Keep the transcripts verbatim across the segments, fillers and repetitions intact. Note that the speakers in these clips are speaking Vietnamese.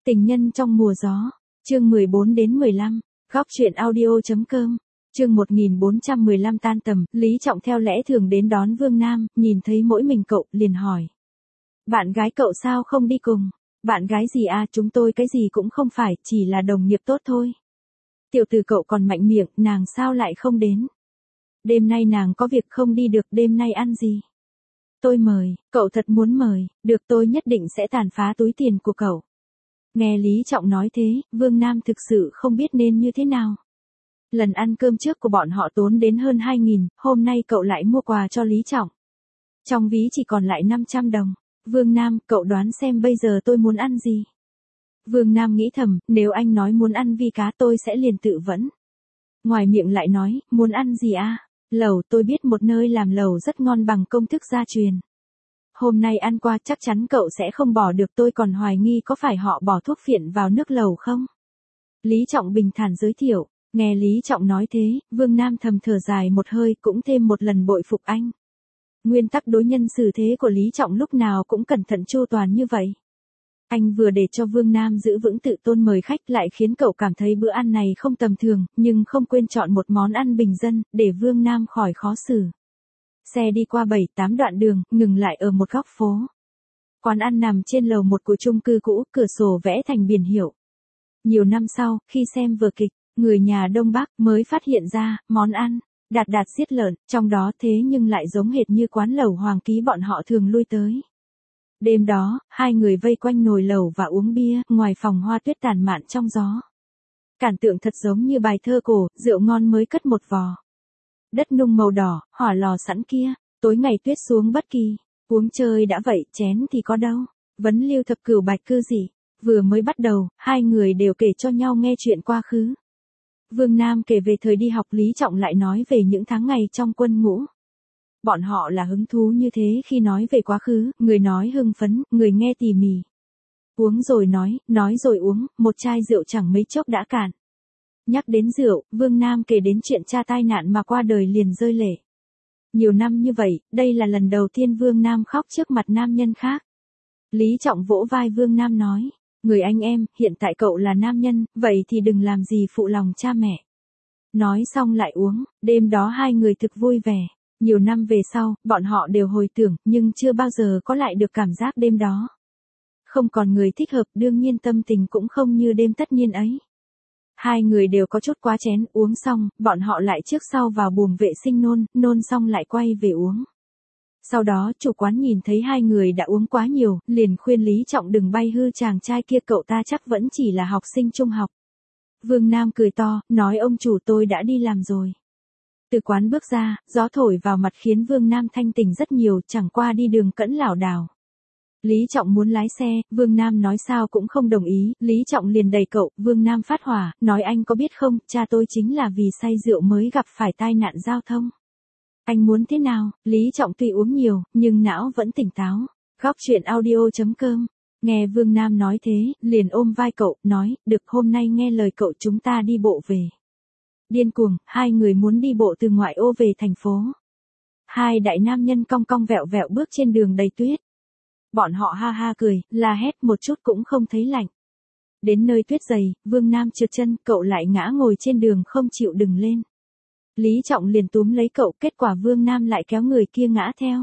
Tình nhân trong mùa gió, chương mười bốn đến mười lăm, góc truyện audio.com, chương một nghìn bốn trăm mười lăm tan tầm, Lý Trọng theo lẽ thường đến đón Vương Nam, nhìn thấy mỗi mình cậu, liền hỏi. Bạn gái cậu sao không đi cùng? Bạn gái gì à, chúng tôi cái gì cũng không phải, chỉ là đồng nghiệp tốt thôi. Tiểu tử cậu còn mạnh miệng, nàng sao lại không đến? Đêm nay nàng có việc không đi được, đêm nay ăn gì? Tôi mời, cậu thật muốn mời, được tôi nhất định sẽ tàn phá túi tiền của cậu. Nghe Lý Trọng nói thế, Vương Nam thực sự không biết nên như thế nào. Lần ăn cơm trước của bọn họ tốn đến hơn hai nghìn, hôm nay cậu lại mua quà cho Lý Trọng. Trong ví chỉ còn lại năm trăm đồng. Vương Nam, cậu đoán xem bây giờ tôi muốn ăn gì? Vương Nam nghĩ thầm, nếu anh nói muốn ăn vi cá tôi sẽ liền tự vẫn. Ngoài miệng lại nói, muốn ăn gì à? Lẩu, tôi biết một nơi làm lẩu rất ngon bằng công thức gia truyền. Hôm nay ăn qua chắc chắn cậu sẽ không bỏ được, tôi còn hoài nghi có phải họ bỏ thuốc phiện vào nước lẩu không? Lý Trọng bình thản giới thiệu, nghe Lý Trọng nói thế, Vương Nam thầm thở dài một hơi, cũng thêm một lần bội phục anh. Nguyên tắc đối nhân xử thế của Lý Trọng lúc nào cũng cẩn thận chu toàn như vậy. Anh vừa để cho Vương Nam giữ vững tự tôn mời khách lại khiến cậu cảm thấy bữa ăn này không tầm thường, nhưng không quên chọn một món ăn bình dân, để Vương Nam khỏi khó xử. Xe đi qua bảy tám đoạn đường, ngừng lại ở một góc phố. Quán ăn nằm trên lầu một của chung cư cũ, cửa sổ vẽ thành biển hiệu. Nhiều năm sau, khi xem vở kịch, người nhà Đông Bắc mới phát hiện ra, món ăn, đạt đạt xiết lợn, trong đó thế nhưng lại giống hệt như quán lẩu Hoàng Ký bọn họ thường lui tới. Đêm đó, hai người vây quanh nồi lẩu và uống bia, ngoài phòng hoa tuyết tàn mạn trong gió. Cản tượng thật giống như bài thơ cổ, rượu ngon mới cất một vò. Đất nung màu đỏ, hỏa lò sẵn kia, tối ngày tuyết xuống bất kỳ, uống chơi đã vậy, chén thì có đâu. Vấn Lưu thập cửu bạch cư gì, vừa mới bắt đầu, hai người đều kể cho nhau nghe chuyện quá khứ. Vương Nam kể về thời đi học, Lý Trọng lại nói về những tháng ngày trong quân ngũ. Bọn họ là hứng thú như thế, khi nói về quá khứ, người nói hưng phấn, người nghe tỉ mỉ. Uống rồi nói, nói rồi uống, một chai rượu chẳng mấy chốc đã cạn. Nhắc đến rượu, Vương Nam kể đến chuyện cha tai nạn mà qua đời liền rơi lệ. Nhiều năm như vậy, đây là lần đầu tiên Vương Nam khóc trước mặt nam nhân khác. Lý Trọng vỗ vai Vương Nam nói, người anh em, hiện tại cậu là nam nhân, vậy thì đừng làm gì phụ lòng cha mẹ. Nói xong lại uống, đêm đó hai người thực vui vẻ. Nhiều năm về sau, bọn họ đều hồi tưởng, nhưng chưa bao giờ có lại được cảm giác đêm đó. Không còn người thích hợp, đương nhiên tâm tình cũng không như đêm tất nhiên ấy. Hai người đều có chút quá chén, uống xong, bọn họ lại trước sau vào buồng vệ sinh nôn, nôn xong lại quay về uống. Sau đó, chủ quán nhìn thấy hai người đã uống quá nhiều, liền khuyên Lý Trọng đừng bay hư chàng trai kia, cậu ta chắc vẫn chỉ là học sinh trung học. Vương Nam cười to, nói ông chủ tôi đã đi làm rồi. Từ quán bước ra, gió thổi vào mặt khiến Vương Nam thanh tỉnh rất nhiều, chẳng qua đi đường cẫng lảo đảo. Lý Trọng muốn lái xe, Vương Nam nói sao cũng không đồng ý, Lý Trọng liền đẩy cậu, Vương Nam phát hỏa, nói anh có biết không, cha tôi chính là vì say rượu mới gặp phải tai nạn giao thông. Anh muốn thế nào? Lý Trọng tuy uống nhiều, nhưng não vẫn tỉnh táo. Góc truyện audio.com, nghe Vương Nam nói thế, liền ôm vai cậu, nói, được, hôm nay nghe lời cậu chúng ta đi bộ về. Điên cuồng, hai người muốn đi bộ từ ngoại ô về thành phố. Hai đại nam nhân cong cong vẹo vẹo bước trên đường đầy tuyết. Bọn họ ha ha cười, la hét một chút cũng không thấy lạnh. Đến nơi tuyết dày, Vương Nam trượt chân, cậu lại ngã ngồi trên đường không chịu đứng lên. Lý Trọng liền túm lấy cậu, kết quả Vương Nam lại kéo người kia ngã theo.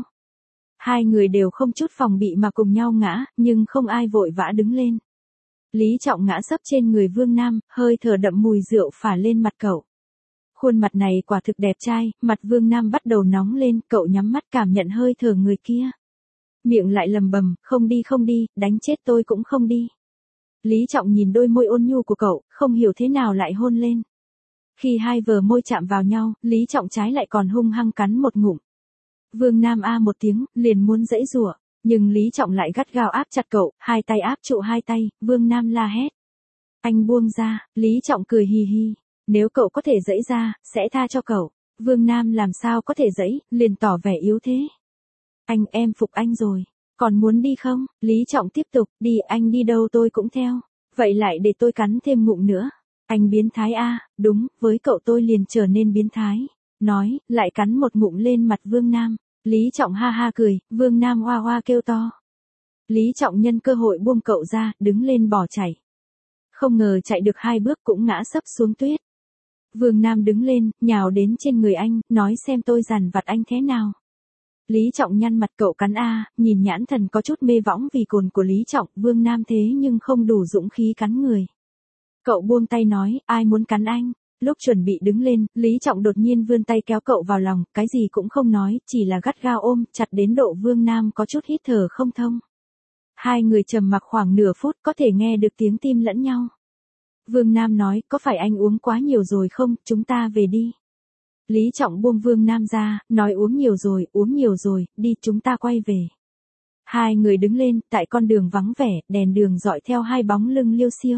Hai người đều không chút phòng bị mà cùng nhau ngã, nhưng không ai vội vã đứng lên. Lý Trọng ngã sấp trên người Vương Nam, hơi thở đậm mùi rượu phả lên mặt cậu. Khuôn mặt này quả thực đẹp trai, mặt Vương Nam bắt đầu nóng lên, cậu nhắm mắt cảm nhận hơi thở người kia. Miệng lại lầm bầm, không đi không đi, đánh chết tôi cũng không đi. Lý Trọng nhìn đôi môi ôn nhu của cậu, không hiểu thế nào lại hôn lên. Khi hai vờ môi chạm vào nhau, Lý Trọng trái lại còn hung hăng cắn một ngụm. Vương Nam a một tiếng, liền muốn giãy giụa, nhưng Lý Trọng lại gắt gao áp chặt cậu, hai tay áp trụ hai tay, Vương Nam la hét. Anh buông ra, Lý Trọng cười hì hì. Nếu cậu có thể giãy ra, sẽ tha cho cậu. Vương Nam làm sao có thể giãy, liền tỏ vẻ yếu thế. Anh, em phục anh rồi. Còn muốn đi không? Lý Trọng tiếp tục, đi, anh đi đâu tôi cũng theo. Vậy lại để tôi cắn thêm ngụm nữa. Anh biến thái a, đúng, với cậu tôi liền trở nên biến thái. Nói, lại cắn một ngụm lên mặt Vương Nam. Lý Trọng ha ha cười, Vương Nam hoa hoa kêu to. Lý Trọng nhân cơ hội buông cậu ra, đứng lên bỏ chạy. Không ngờ chạy được hai bước cũng ngã sấp xuống tuyết. Vương Nam đứng lên, nhào đến trên người anh, nói xem tôi dằn vặt anh thế nào. Lý Trọng nhăn mặt, cậu cắn a, nhìn nhãn thần có chút mê võng vì cồn của Lý Trọng, Vương Nam thế nhưng không đủ dũng khí cắn người. Cậu buông tay nói, ai muốn cắn anh? Lúc chuẩn bị đứng lên, Lý Trọng đột nhiên vươn tay kéo cậu vào lòng, cái gì cũng không nói, chỉ là gắt gao ôm, chặt đến độ Vương Nam có chút hít thở không thông. Hai người trầm mặc khoảng nửa phút, có thể nghe được tiếng tim lẫn nhau. Vương Nam nói, có phải anh uống quá nhiều rồi không, chúng ta về đi. Lý Trọng buông Vương Nam ra, nói uống nhiều rồi, uống nhiều rồi, đi chúng ta quay về. Hai người đứng lên, tại con đường vắng vẻ, đèn đường dọi theo hai bóng lưng liêu xiêu.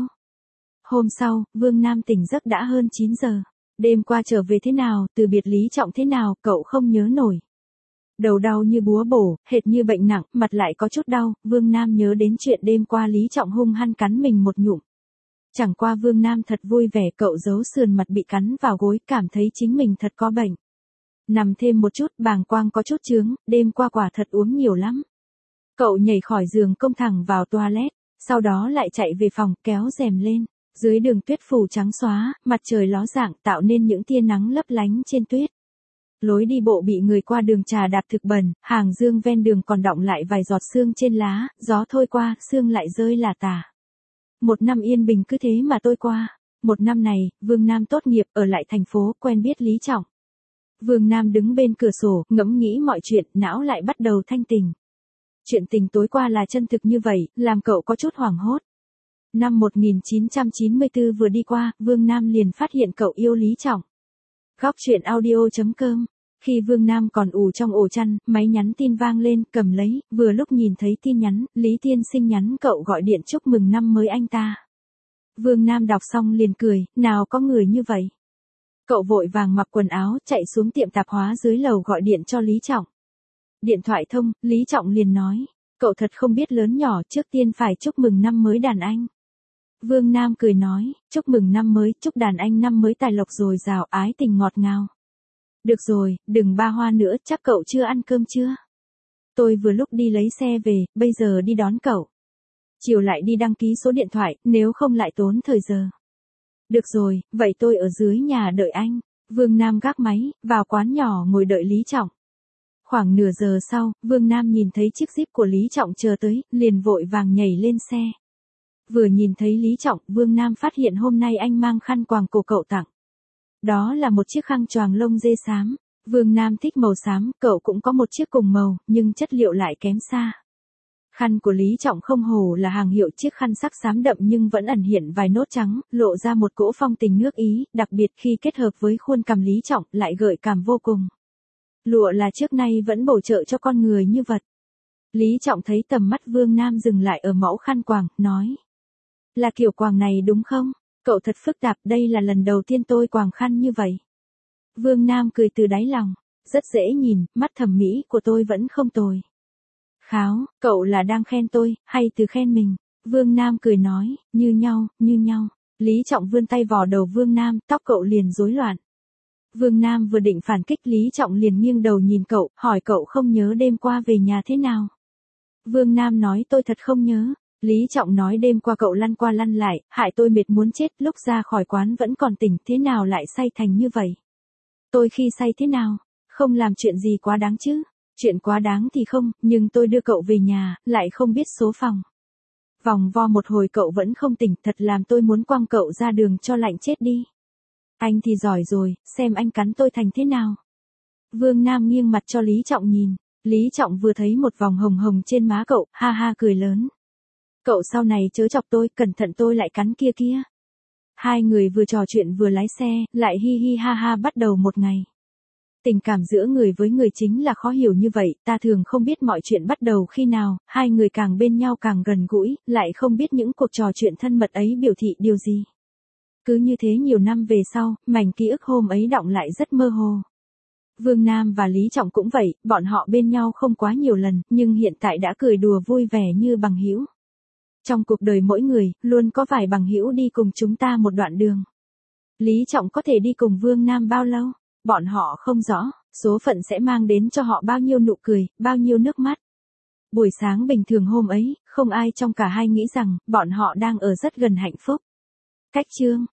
Hôm sau, Vương Nam tỉnh giấc đã hơn chín giờ. Đêm qua trở về thế nào, từ biệt Lý Trọng thế nào, cậu không nhớ nổi. Đầu đau như búa bổ, hệt như bệnh nặng, mặt lại có chút đau, Vương Nam nhớ đến chuyện đêm qua Lý Trọng hung hăng cắn mình một nhụm. Chẳng qua Vương Nam thật vui vẻ, cậu giấu sườn mặt bị cắn vào gối, cảm thấy chính mình thật có bệnh. Nằm thêm một chút, bàng quang có chút chướng, đêm qua quả thật uống nhiều lắm. Cậu nhảy khỏi giường công thẳng vào toilet, sau đó lại chạy về phòng, kéo rèm lên. Dưới đường tuyết phủ trắng xóa, mặt trời ló dạng tạo nên những tia nắng lấp lánh trên tuyết. Lối đi bộ bị người qua đường trà đạp thực bẩn, hàng dương ven đường còn đọng lại vài giọt sương trên lá, gió thôi qua, sương lại rơi lả tả. Một năm yên bình cứ thế mà trôi qua. Một năm này, Vương Nam tốt nghiệp, ở lại thành phố, quen biết Lý Trọng. Vương Nam đứng bên cửa sổ, ngẫm nghĩ mọi chuyện, não lại bắt đầu thanh tình. Chuyện tình tối qua là chân thực như vậy, làm cậu có chút hoảng hốt. Năm một nghìn chín trăm chín mươi tư vừa đi qua, Vương Nam liền phát hiện cậu yêu Lý Trọng. Góc truyện audio chấm com. Khi Vương Nam còn ủ trong ổ chăn, máy nhắn tin vang lên, cầm lấy, vừa lúc nhìn thấy tin nhắn, Lý Tiên Sinh nhắn cậu gọi điện chúc mừng năm mới anh ta. Vương Nam đọc xong liền cười, nào có người như vậy. Cậu vội vàng mặc quần áo, chạy xuống tiệm tạp hóa dưới lầu gọi điện cho Lý Trọng. Điện thoại thông, Lý Trọng liền nói, cậu thật không biết lớn nhỏ, trước tiên phải chúc mừng năm mới đàn anh. Vương Nam cười nói, chúc mừng năm mới, chúc đàn anh năm mới tài lộc dồi dào, ái tình ngọt ngào. Được rồi, đừng ba hoa nữa, chắc cậu chưa ăn cơm chưa? Tôi vừa lúc đi lấy xe về, bây giờ đi đón cậu. Chiều lại đi đăng ký số điện thoại, nếu không lại tốn thời giờ. Được rồi, vậy tôi ở dưới nhà đợi anh. Vương Nam gác máy, vào quán nhỏ ngồi đợi Lý Trọng. Khoảng nửa giờ sau, Vương Nam nhìn thấy chiếc Jeep của Lý Trọng chờ tới, liền vội vàng nhảy lên xe. Vừa nhìn thấy Lý Trọng, Vương Nam phát hiện hôm nay anh mang khăn quàng cổ cậu tặng. Đó là một chiếc khăn choàng lông dê xám. Vương Nam thích màu xám, cậu cũng có một chiếc cùng màu, nhưng chất liệu lại kém xa. Khăn của Lý Trọng không hổ là hàng hiệu, chiếc khăn sắc xám đậm nhưng vẫn ẩn hiện vài nốt trắng, lộ ra một cỗ phong tình nước Ý, đặc biệt khi kết hợp với khuôn cằm Lý Trọng, lại gợi cảm vô cùng. Lụa là trước nay vẫn bổ trợ cho con người như vật. Lý Trọng thấy tầm mắt Vương Nam dừng lại ở mẫu khăn quàng, nói. Là kiểu quàng này đúng không? Cậu thật phức tạp, đây là lần đầu tiên tôi quàng khăn như vậy. Vương Nam cười từ đáy lòng, rất dễ nhìn, mắt thẩm mỹ của tôi vẫn không tồi. Kháo, cậu là đang khen tôi, hay từ khen mình? Vương Nam cười nói, như nhau, như nhau. Lý Trọng vươn tay vò đầu Vương Nam, tóc cậu liền rối loạn. Vương Nam vừa định phản kích, Lý Trọng liền nghiêng đầu nhìn cậu, hỏi cậu không nhớ đêm qua về nhà thế nào? Vương Nam nói tôi thật không nhớ. Lý Trọng nói đêm qua cậu lăn qua lăn lại, hại tôi mệt muốn chết, lúc ra khỏi quán vẫn còn tỉnh, thế nào lại say thành như vậy? Tôi khi say thế nào? Không làm chuyện gì quá đáng chứ? Chuyện quá đáng thì không, nhưng tôi đưa cậu về nhà, lại không biết số phòng. Vòng vo một hồi cậu vẫn không tỉnh, thật làm tôi muốn quăng cậu ra đường cho lạnh chết đi. Anh thì giỏi rồi, xem anh cắn tôi thành thế nào. Vương Nam nghiêng mặt cho Lý Trọng nhìn. Lý Trọng vừa thấy một vòng hồng hồng trên má cậu, ha ha cười lớn. Cậu sau này chớ chọc tôi, cẩn thận tôi lại cắn kia kia. Hai người vừa trò chuyện vừa lái xe, lại hi hi ha ha bắt đầu một ngày. Tình cảm giữa người với người chính là khó hiểu như vậy, ta thường không biết mọi chuyện bắt đầu khi nào, hai người càng bên nhau càng gần gũi, lại không biết những cuộc trò chuyện thân mật ấy biểu thị điều gì. Cứ như thế nhiều năm về sau, mảnh ký ức hôm ấy đọng lại rất mơ hồ. Vương Nam và Lý Trọng cũng vậy, bọn họ bên nhau không quá nhiều lần, nhưng hiện tại đã cười đùa vui vẻ như bằng hữu. Trong cuộc đời mỗi người, luôn có vài bằng hữu đi cùng chúng ta một đoạn đường. Lý Trọng có thể đi cùng Vương Nam bao lâu? Bọn họ không rõ, số phận sẽ mang đến cho họ bao nhiêu nụ cười, bao nhiêu nước mắt. Buổi sáng bình thường hôm ấy, không ai trong cả hai nghĩ rằng, bọn họ đang ở rất gần hạnh phúc. Cách chương